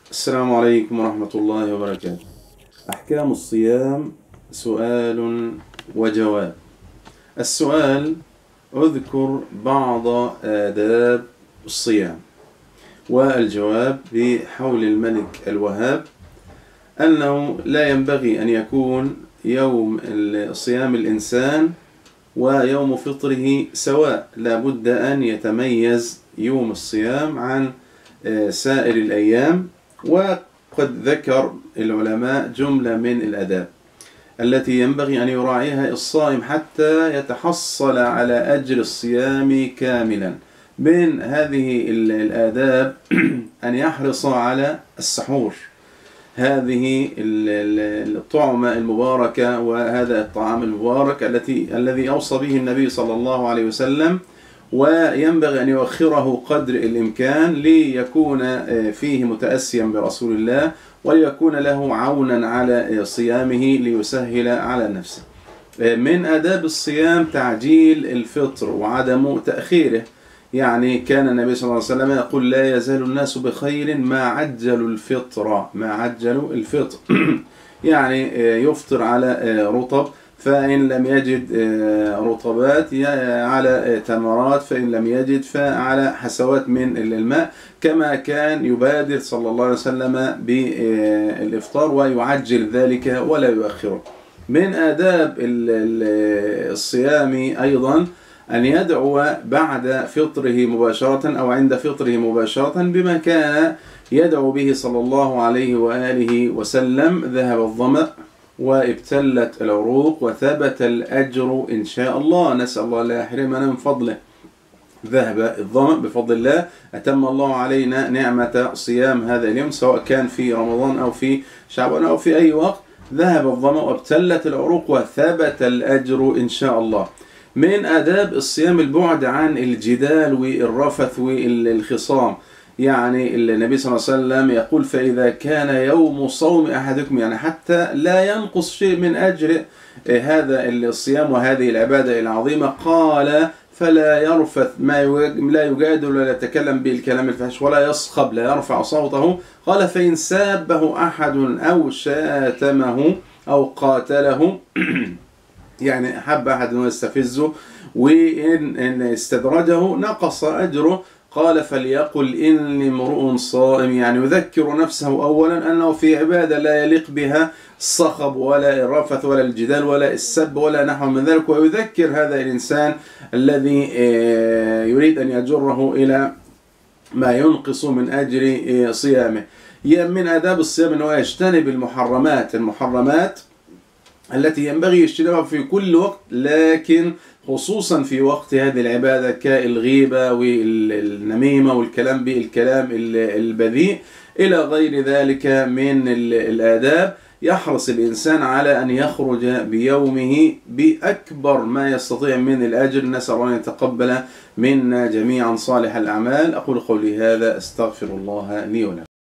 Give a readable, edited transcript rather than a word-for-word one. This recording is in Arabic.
السلام عليكم ورحمة الله وبركاته. أحكام الصيام سؤال وجواب. السؤال: اذكر بعض آداب الصيام. والجواب بحول الملك الوهاب أنه لا ينبغي أن يكون يوم صيام الإنسان ويوم فطره سواء، لا بد أن يتميز يوم الصيام عن سائر الأيام. وقد ذكر العلماء جملة من الآداب التي ينبغي أن يراعيها الصائم حتى يتحصل على أجر الصيام كاملا. من هذه الآداب أن يحرص على السحور، هذه الطعمة المباركة وهذا الطعام المبارك الذي أوصى به النبي صلى الله عليه وسلم، وينبغي أن يؤخره قدر الإمكان ليكون فيه متأسيا برسول الله وليكون له عونا على صيامه ليسهل على نفسه. من آداب الصيام تعجيل الفطر وعدم تأخيره. يعني كان النبي صلى الله عليه وسلم يقول: لا يزال الناس بخير ما عجلوا الفطر، ما عجلوا الفطر. يعني يفطر على رطب، فإن لم يجد رطبات على تمرات، فإن لم يجد فعلى حسوات من الماء، كما كان يبادر صلى الله عليه وسلم بالإفطار ويعجل ذلك ولا يؤخره. من آداب الصيام أيضا أن يدعو بعد فطره مباشرة أو عند فطره مباشرة بما كان يدعو به صلى الله عليه وآله وسلم: ذهب الظمأ وابتلت العروق وثبت الأجر إن شاء الله. نسأل الله لا يحرمنا من فضله. ذهب الظمأ بفضل الله، أتم الله علينا نعمة صيام هذا اليوم سواء كان في رمضان أو في شعبان أو في أي وقت. ذهب الظمأ وابتلت العروق وثبت الأجر إن شاء الله. من آداب الصيام البعد عن الجدال والرفث والخصام. يعني النبي صلى الله عليه وسلم يقول: فإذا كان يوم صوم أحدكم، يعني حتى لا ينقص شيء من أجر هذا الصيام وهذه العبادة العظيمة، قال: فلا يرفث، لا يجادل ولا يتكلم بالكلام الفحش ولا يصخب، لا يرفع صوته. قال: فإن سابه أحد أو شاتمه أو قاتله يعني حب أحد أن يستفزه وإن استدرجه نقص أجره. قال: فليقل إني امرؤ صائم، يعني يذكر نفسه أولا أنه في عبادة لا يليق بها الصخب ولا الرفث ولا الجدال ولا السب ولا نحو من ذلك، ويذكر هذا الإنسان الذي يريد أن يجره إلى ما ينقص من أجر صيامه. من آداب الصيام أنه يجتنب المحرمات التي ينبغي اجتنابها في كل وقت، لكن خصوصا في وقت هذه العبادة كالغيبة والنميمة والكلام بالكلام البذيء إلى غير ذلك من الآداب. يحرص الإنسان على أن يخرج بيومه بأكبر ما يستطيع من الأجر. نسأل الله أن يتقبل منا جميعا صالح الأعمال. أقول قولي هذا، أستغفر الله لي ولكم.